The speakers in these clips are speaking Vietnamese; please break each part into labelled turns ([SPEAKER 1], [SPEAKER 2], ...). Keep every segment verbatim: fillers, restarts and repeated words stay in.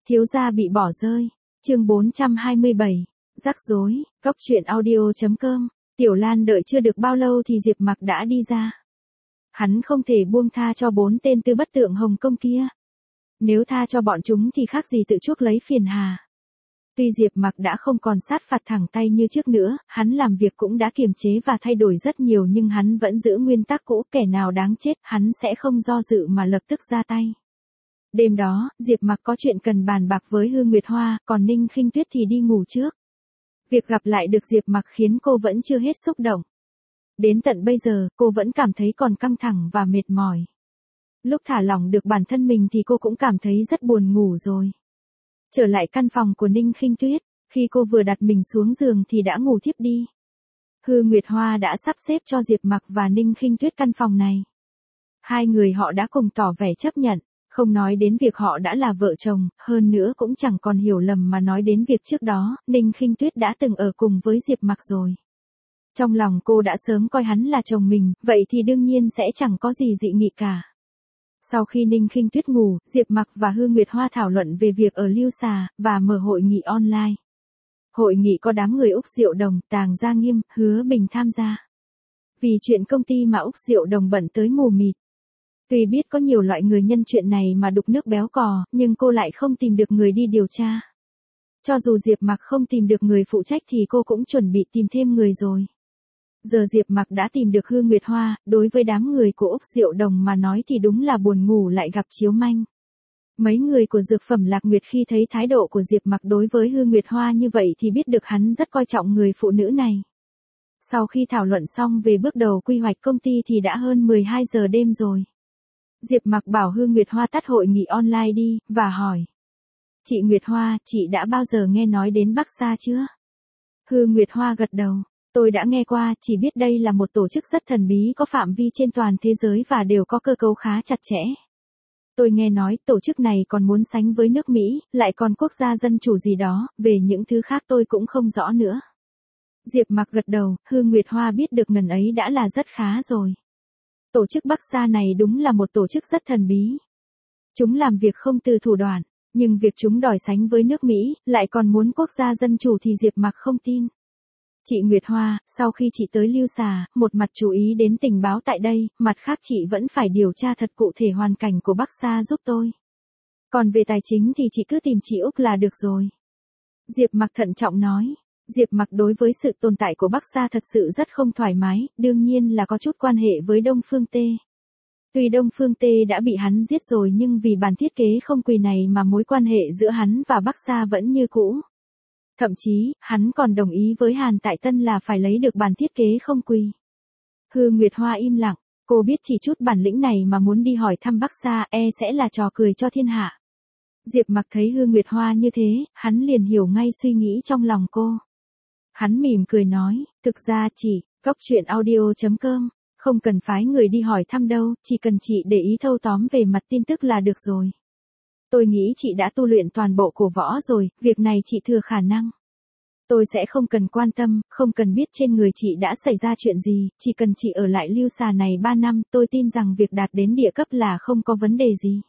[SPEAKER 1] Thiếu gia bị bỏ rơi. Chương bốn trăm hai mươi bảy. Rắc rối. Cốc truyện audio chấm com. Tiểu Lan đợi chưa được bao lâu thì Diệp Mặc đã đi ra. Hắn không thể buông tha cho bốn tên tư bất tượng Hồng Công kia. Nếu tha cho bọn chúng thì khác gì tự chuốc lấy phiền hà. Tuy Diệp Mặc đã không còn sát phạt thẳng tay như trước nữa, hắn làm việc cũng đã kiềm chế và thay đổi rất nhiều, nhưng hắn vẫn giữ nguyên tắc cũ, kẻ nào đáng chết, hắn sẽ không do dự mà lập tức ra tay. Đêm đó, Diệp Mặc có chuyện cần bàn bạc với Hư Nguyệt Hoa, còn Ninh Khinh Tuyết thì đi ngủ trước. Việc gặp lại được Diệp Mặc khiến cô vẫn chưa hết xúc động. Đến tận bây giờ, cô vẫn cảm thấy còn căng thẳng và mệt mỏi. Lúc thả lỏng được bản thân mình thì cô cũng cảm thấy rất buồn ngủ rồi. Trở lại căn phòng của Ninh Khinh Tuyết, khi cô vừa đặt mình xuống giường thì đã ngủ thiếp đi. Hư Nguyệt Hoa đã sắp xếp cho Diệp Mặc và Ninh Khinh Tuyết căn phòng này. Hai người họ đã cùng tỏ vẻ chấp nhận, không nói đến việc họ đã là vợ chồng, hơn nữa cũng chẳng còn hiểu lầm mà nói đến việc trước đó, Ninh Khinh Tuyết đã từng ở cùng với Diệp Mặc rồi. Trong lòng cô đã sớm coi hắn là chồng mình, vậy thì đương nhiên sẽ chẳng có gì dị nghị cả. Sau khi Ninh Khinh Tuyết ngủ, Diệp Mặc và Hư Nguyệt Hoa thảo luận về việc ở Lưu Xà, và mở hội nghị online. Hội nghị có đám người Úc Diệu Đồng, Tàng Gia Nghiêm, Hứa Bình tham gia. Vì chuyện công ty mà Úc Diệu Đồng bận tới mù mịt. Tuy biết có nhiều loại người nhân chuyện này mà đục nước béo cò, nhưng cô lại không tìm được người đi điều tra. Cho dù Diệp Mặc không tìm được người phụ trách thì cô cũng chuẩn bị tìm thêm người rồi. Giờ Diệp Mặc đã tìm được Hư Nguyệt Hoa, đối với đám người của Úc Diệu Đồng mà nói thì đúng là buồn ngủ lại gặp chiếu manh. Mấy người của Dược Phẩm Lạc Nguyệt khi thấy thái độ của Diệp Mặc đối với Hư Nguyệt Hoa như vậy thì biết được hắn rất coi trọng người phụ nữ này. Sau khi thảo luận xong về bước đầu quy hoạch công ty thì đã hơn mười hai giờ đêm rồi. Diệp Mặc bảo Hư Nguyệt Hoa tắt hội nghị online đi, và hỏi. Chị Nguyệt Hoa, chị đã bao giờ nghe nói đến Bắc Sa chưa? Hư Nguyệt Hoa gật đầu. Tôi đã nghe qua, chỉ biết đây là một tổ chức rất thần bí có phạm vi trên toàn thế giới và đều có cơ cấu khá chặt chẽ. Tôi nghe nói tổ chức này còn muốn sánh với nước Mỹ, lại còn quốc gia dân chủ gì đó, về những thứ khác tôi cũng không rõ nữa. Diệp Mặc gật đầu, Hư Nguyệt Hoa biết được ngần ấy đã là rất khá rồi. Tổ chức Bắc Sa này đúng là một tổ chức rất thần bí. Chúng làm việc không từ thủ đoạn, nhưng việc chúng đòi sánh với nước Mỹ, lại còn muốn quốc gia dân chủ thì Diệp Mặc không tin. Chị Nguyệt Hoa, sau khi chị tới Lưu Xà, một mặt chú ý đến tình báo tại đây, mặt khác chị vẫn phải điều tra thật cụ thể hoàn cảnh của Bắc Sa giúp tôi. Còn về tài chính thì chị cứ tìm chị Úc là được rồi. Diệp Mặc thận trọng nói. Diệp Mặc đối với sự tồn tại của Bắc Sa thật sự rất không thoải mái, đương nhiên là có chút quan hệ với Đông Phương Tê. Tuy Đông Phương Tê đã bị hắn giết rồi nhưng vì bản thiết kế không quỳ này mà mối quan hệ giữa hắn và Bắc Sa vẫn như cũ. Thậm chí, hắn còn đồng ý với Hàn Tại Tân là phải lấy được bản thiết kế không quỳ. Hư Nguyệt Hoa im lặng, cô biết chỉ chút bản lĩnh này mà muốn đi hỏi thăm Bắc Sa e sẽ là trò cười cho thiên hạ. Diệp Mặc thấy Hư Nguyệt Hoa như thế, hắn liền hiểu ngay suy nghĩ trong lòng cô. Hắn mỉm cười nói, thực ra chỉ, cốc truyện audio chấm com, không cần phái người đi hỏi thăm đâu, chỉ cần chị để ý thâu tóm về mặt tin tức là được rồi. Tôi nghĩ chị đã tu luyện toàn bộ cổ võ rồi, việc này chị thừa khả năng. Tôi sẽ không cần quan tâm, không cần biết trên người chị đã xảy ra chuyện gì, chỉ cần chị ở lại Lưu Xà này ba năm, tôi tin rằng việc đạt đến địa cấp là không có vấn đề gì.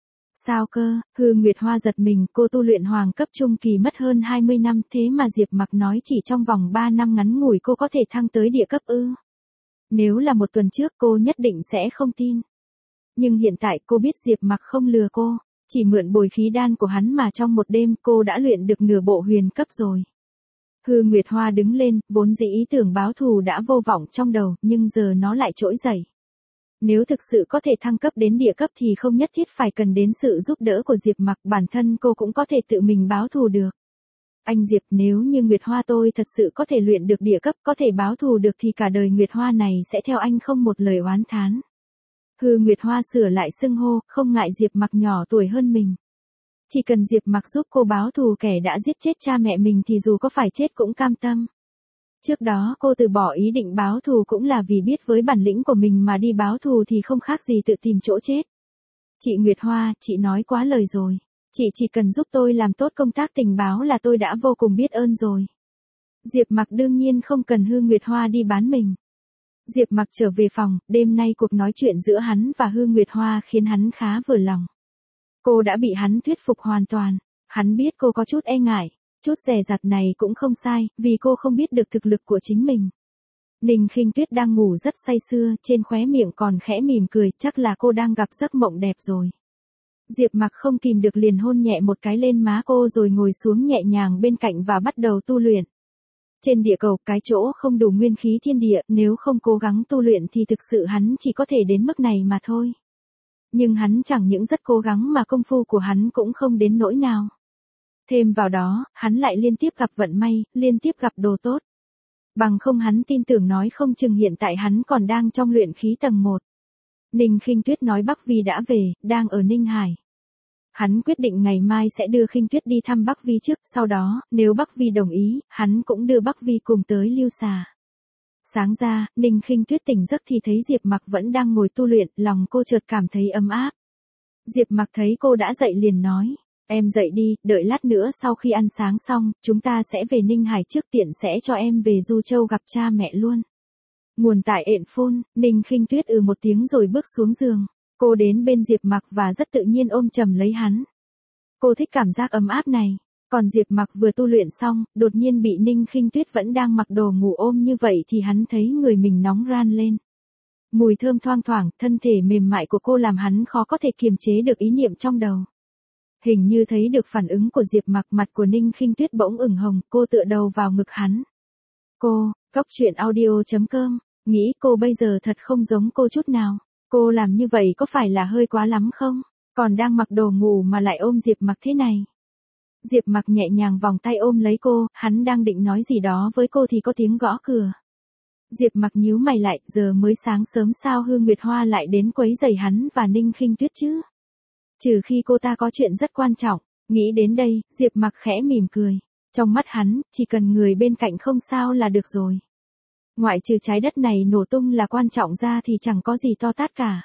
[SPEAKER 1] Sao cơ? Hư Nguyệt Hoa giật mình, cô tu luyện hoàng cấp trung kỳ mất hơn hai mươi năm, thế mà Diệp Mặc nói chỉ trong vòng ba năm ngắn ngủi cô có thể thăng tới địa cấp ư? Nếu là một tuần trước cô nhất định sẽ không tin. Nhưng hiện tại cô biết Diệp Mặc không lừa cô, chỉ mượn bồi khí đan của hắn mà trong một đêm cô đã luyện được nửa bộ huyền cấp rồi. Hư Nguyệt Hoa đứng lên, vốn dĩ ý tưởng báo thù đã vô vọng trong đầu, nhưng giờ nó lại trỗi dậy. Nếu thực sự có thể thăng cấp đến địa cấp thì không nhất thiết phải cần đến sự giúp đỡ của Diệp Mặc, bản thân cô cũng có thể tự mình báo thù được. Anh Diệp, nếu như Nguyệt Hoa tôi thật sự có thể luyện được địa cấp, có thể báo thù được thì cả đời Nguyệt Hoa này sẽ theo anh không một lời oán thán. Hư Nguyệt Hoa sửa lại xưng hô, không ngại Diệp Mặc nhỏ tuổi hơn mình. Chỉ cần Diệp Mặc giúp cô báo thù kẻ đã giết chết cha mẹ mình thì dù có phải chết cũng cam tâm. Trước đó cô từ bỏ ý định báo thù cũng là vì biết với bản lĩnh của mình mà đi báo thù thì không khác gì tự tìm chỗ chết. Chị Nguyệt Hoa, chị nói quá lời rồi. Chị chỉ cần giúp tôi làm tốt công tác tình báo là tôi đã vô cùng biết ơn rồi. Diệp Mặc đương nhiên không cần Hư Nguyệt Hoa đi bán mình. Diệp Mặc trở về phòng, đêm nay cuộc nói chuyện giữa hắn và Hư Nguyệt Hoa khiến hắn khá vừa lòng. Cô đã bị hắn thuyết phục hoàn toàn. Hắn biết cô có chút e ngại, chút dè dặt này cũng không sai, vì cô không biết được thực lực của chính mình. Ninh Khinh Tuyết đang ngủ rất say sưa, trên khóe miệng còn khẽ mỉm cười, chắc là cô đang gặp giấc mộng đẹp rồi. Diệp Mặc không kìm được liền hôn nhẹ một cái lên má cô rồi ngồi xuống nhẹ nhàng bên cạnh và bắt đầu tu luyện. Trên địa cầu, cái chỗ không đủ nguyên khí thiên địa, nếu không cố gắng tu luyện thì thực sự hắn chỉ có thể đến mức này mà thôi. Nhưng hắn chẳng những rất cố gắng mà công phu của hắn cũng không đến nỗi nào. Thêm vào đó, hắn lại liên tiếp gặp vận may, liên tiếp gặp đồ tốt. Bằng không hắn tin tưởng nói không chừng hiện tại hắn còn đang trong luyện khí tầng một. Ninh Khinh Tuyết nói Bắc Vi đã về, đang ở Ninh Hải. Hắn quyết định ngày mai sẽ đưa Khinh Tuyết đi thăm Bắc Vi trước, sau đó, nếu Bắc Vi đồng ý, hắn cũng đưa Bắc Vi cùng tới Lưu Xà. Sáng ra, Ninh Khinh Tuyết tỉnh giấc thì thấy Diệp Mặc vẫn đang ngồi tu luyện, lòng cô chợt cảm thấy ấm áp. Diệp Mặc thấy cô đã dậy liền nói, em dậy đi, đợi lát nữa sau khi ăn sáng xong, chúng ta sẽ về Ninh Hải trước tiện sẽ cho em về Du Châu gặp cha mẹ luôn. Nguồn tại ện phôn, Ninh Khinh Tuyết ừ một tiếng rồi bước xuống giường. Cô đến bên Diệp Mặc và rất tự nhiên ôm chầm lấy hắn. Cô thích cảm giác ấm áp này. Còn Diệp Mặc vừa tu luyện xong, đột nhiên bị Ninh Khinh Tuyết vẫn đang mặc đồ ngủ ôm như vậy thì hắn thấy người mình nóng ran lên. Mùi thơm thoang thoảng, thân thể mềm mại của cô làm hắn khó có thể kiềm chế được ý niệm trong đầu. Hình như thấy được phản ứng của Diệp Mặc, mặt của Ninh Khinh Tuyết bỗng ửng hồng, cô tựa đầu vào ngực hắn. Cô, Cốc Truyện Audio chấm com, nghĩ cô bây giờ thật không giống cô chút nào. Cô làm như vậy có phải là hơi quá lắm không? Còn đang mặc đồ ngủ mà lại ôm Diệp Mặc thế này. Diệp Mặc nhẹ nhàng vòng tay ôm lấy cô, hắn đang định nói gì đó với cô thì có tiếng gõ cửa. Diệp Mặc nhíu mày lại, giờ mới sáng sớm sao Hương Nguyệt Hoa lại đến quấy rầy hắn và Ninh Khinh Tuyết chứ? Trừ khi cô ta có chuyện rất quan trọng, nghĩ đến đây, Diệp Mặc khẽ mỉm cười. Trong mắt hắn, chỉ cần người bên cạnh không sao là được rồi. Ngoại trừ trái đất này nổ tung là quan trọng ra thì chẳng có gì to tát cả.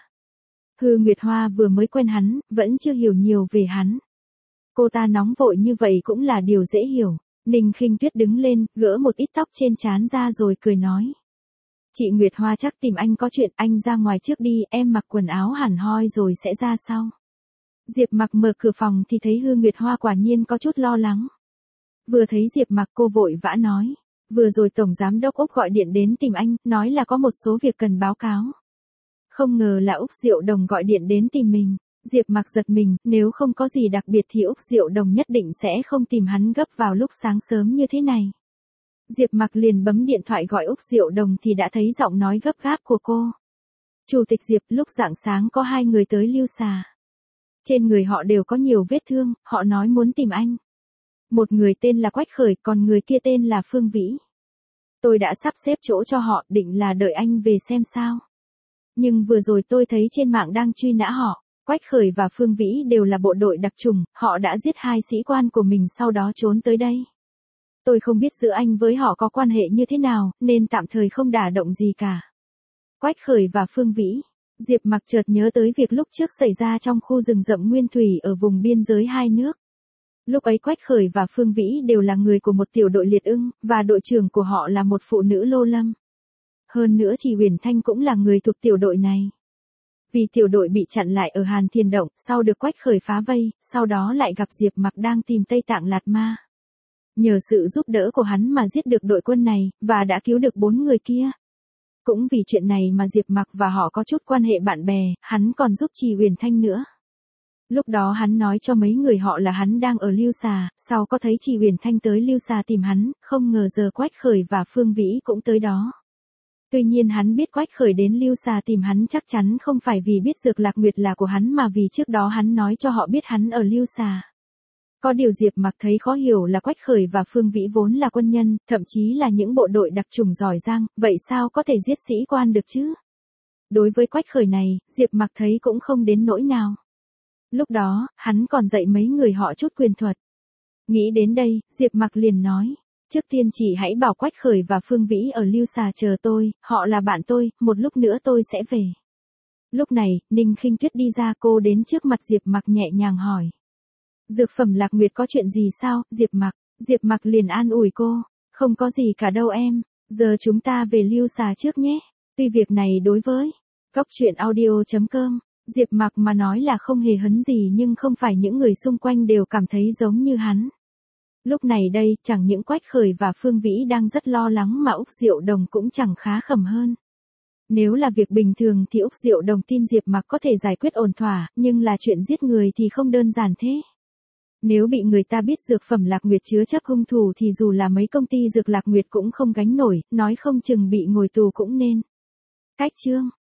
[SPEAKER 1] Hư Nguyệt Hoa vừa mới quen hắn, vẫn chưa hiểu nhiều về hắn. Cô ta nóng vội như vậy cũng là điều dễ hiểu. Ninh Khinh Tuyết đứng lên, gỡ một ít tóc trên trán ra rồi cười nói. Chị Nguyệt Hoa chắc tìm anh có chuyện, anh ra ngoài trước đi, em mặc quần áo hẳn hoi rồi sẽ ra sau. Diệp Mặc mở cửa phòng thì thấy Hư Nguyệt Hoa quả nhiên có chút lo lắng. Vừa thấy Diệp Mặc cô vội vã nói. Vừa rồi Tổng Giám Đốc Úc gọi điện đến tìm anh, nói là có một số việc cần báo cáo. Không ngờ là Úc Diệu Đồng gọi điện đến tìm mình. Diệp Mặc giật mình, nếu không có gì đặc biệt thì Úc Diệu Đồng nhất định sẽ không tìm hắn gấp vào lúc sáng sớm như thế này. Diệp Mặc liền bấm điện thoại gọi Úc Diệu Đồng thì đã thấy giọng nói gấp gáp của cô. Chủ tịch Diệp, lúc rạng sáng có hai người tới Lưu Xà. Trên người họ đều có nhiều vết thương, họ nói muốn tìm anh. Một người tên là Quách Khởi, còn người kia tên là Phương Vĩ. Tôi đã sắp xếp chỗ cho họ, định là đợi anh về xem sao. Nhưng vừa rồi tôi thấy trên mạng đang truy nã họ. Quách Khởi và Phương Vĩ đều là bộ đội đặc chủng, họ đã giết hai sĩ quan của mình sau đó trốn tới đây. Tôi không biết giữa anh với họ có quan hệ như thế nào, nên tạm thời không đả động gì cả. Quách Khởi và Phương Vĩ. Diệp Mặc chợt nhớ tới việc lúc trước xảy ra trong khu rừng rậm Nguyên Thủy ở vùng biên giới hai nước. Lúc ấy Quách Khởi và Phương Vĩ đều là người của một tiểu đội liệt ưng, và đội trưởng của họ là một phụ nữ Lô Lâm. Hơn nữa chị Huyền Thanh cũng là người thuộc tiểu đội này. Vì tiểu đội bị chặn lại ở Hàn Thiên Động, sau được Quách Khởi phá vây, sau đó lại gặp Diệp Mặc đang tìm Tây Tạng Lạt Ma. Nhờ sự giúp đỡ của hắn mà giết được đội quân này, và đã cứu được bốn người kia. Cũng vì chuyện này mà Diệp Mặc và họ có chút quan hệ bạn bè, hắn còn giúp chị Huyền Thanh nữa. Lúc đó hắn nói cho mấy người họ là hắn đang ở Lưu Xà, sau có thấy chị Huyền Thanh tới Lưu Xà tìm hắn, không ngờ giờ Quách Khởi và Phương Vĩ cũng tới đó. Tuy nhiên hắn biết Quách Khởi đến Lưu Xà tìm hắn chắc chắn không phải vì biết Dược Lạc Nguyệt là của hắn mà vì trước đó hắn nói cho họ biết hắn ở Lưu Xà. Có điều Diệp Mặc thấy khó hiểu là Quách Khởi và Phương Vĩ vốn là quân nhân, thậm chí là những bộ đội đặc chủng giỏi giang, vậy sao có thể giết sĩ quan được chứ? Đối với Quách Khởi này, Diệp Mặc thấy cũng không đến nỗi nào. Lúc đó, hắn còn dạy mấy người họ chút quyền thuật. Nghĩ đến đây, Diệp Mặc liền nói. Trước tiên chỉ hãy bảo Quách Khởi và Phương Vĩ ở Lưu Xà chờ tôi, họ là bạn tôi, một lúc nữa tôi sẽ về. Lúc này, Ninh Khinh Tuyết đi ra, cô đến trước mặt Diệp Mặc nhẹ nhàng hỏi. Dược phẩm Lạc Nguyệt có chuyện gì sao, Diệp Mặc? Diệp Mặc liền an ủi cô. Không có gì cả đâu em, giờ chúng ta về Lưu Xà trước nhé. Tuy việc này đối với Cốc Truyện Audio chấm com Diệp Mạc mà nói là không hề hấn gì nhưng không phải những người xung quanh đều cảm thấy giống như hắn. Lúc này đây, chẳng những Quách Khởi và Phương Vĩ đang rất lo lắng mà Úc Diệu Đồng cũng chẳng khá khẩm hơn. Nếu là việc bình thường thì Úc Diệu Đồng tin Diệp Mạc có thể giải quyết ổn thỏa, nhưng là chuyện giết người thì không đơn giản thế. Nếu bị người ta biết dược phẩm Lạc Nguyệt chứa chấp hung thủ thì dù là mấy công ty dược Lạc Nguyệt cũng không gánh nổi, nói không chừng bị ngồi tù cũng nên. Cách chương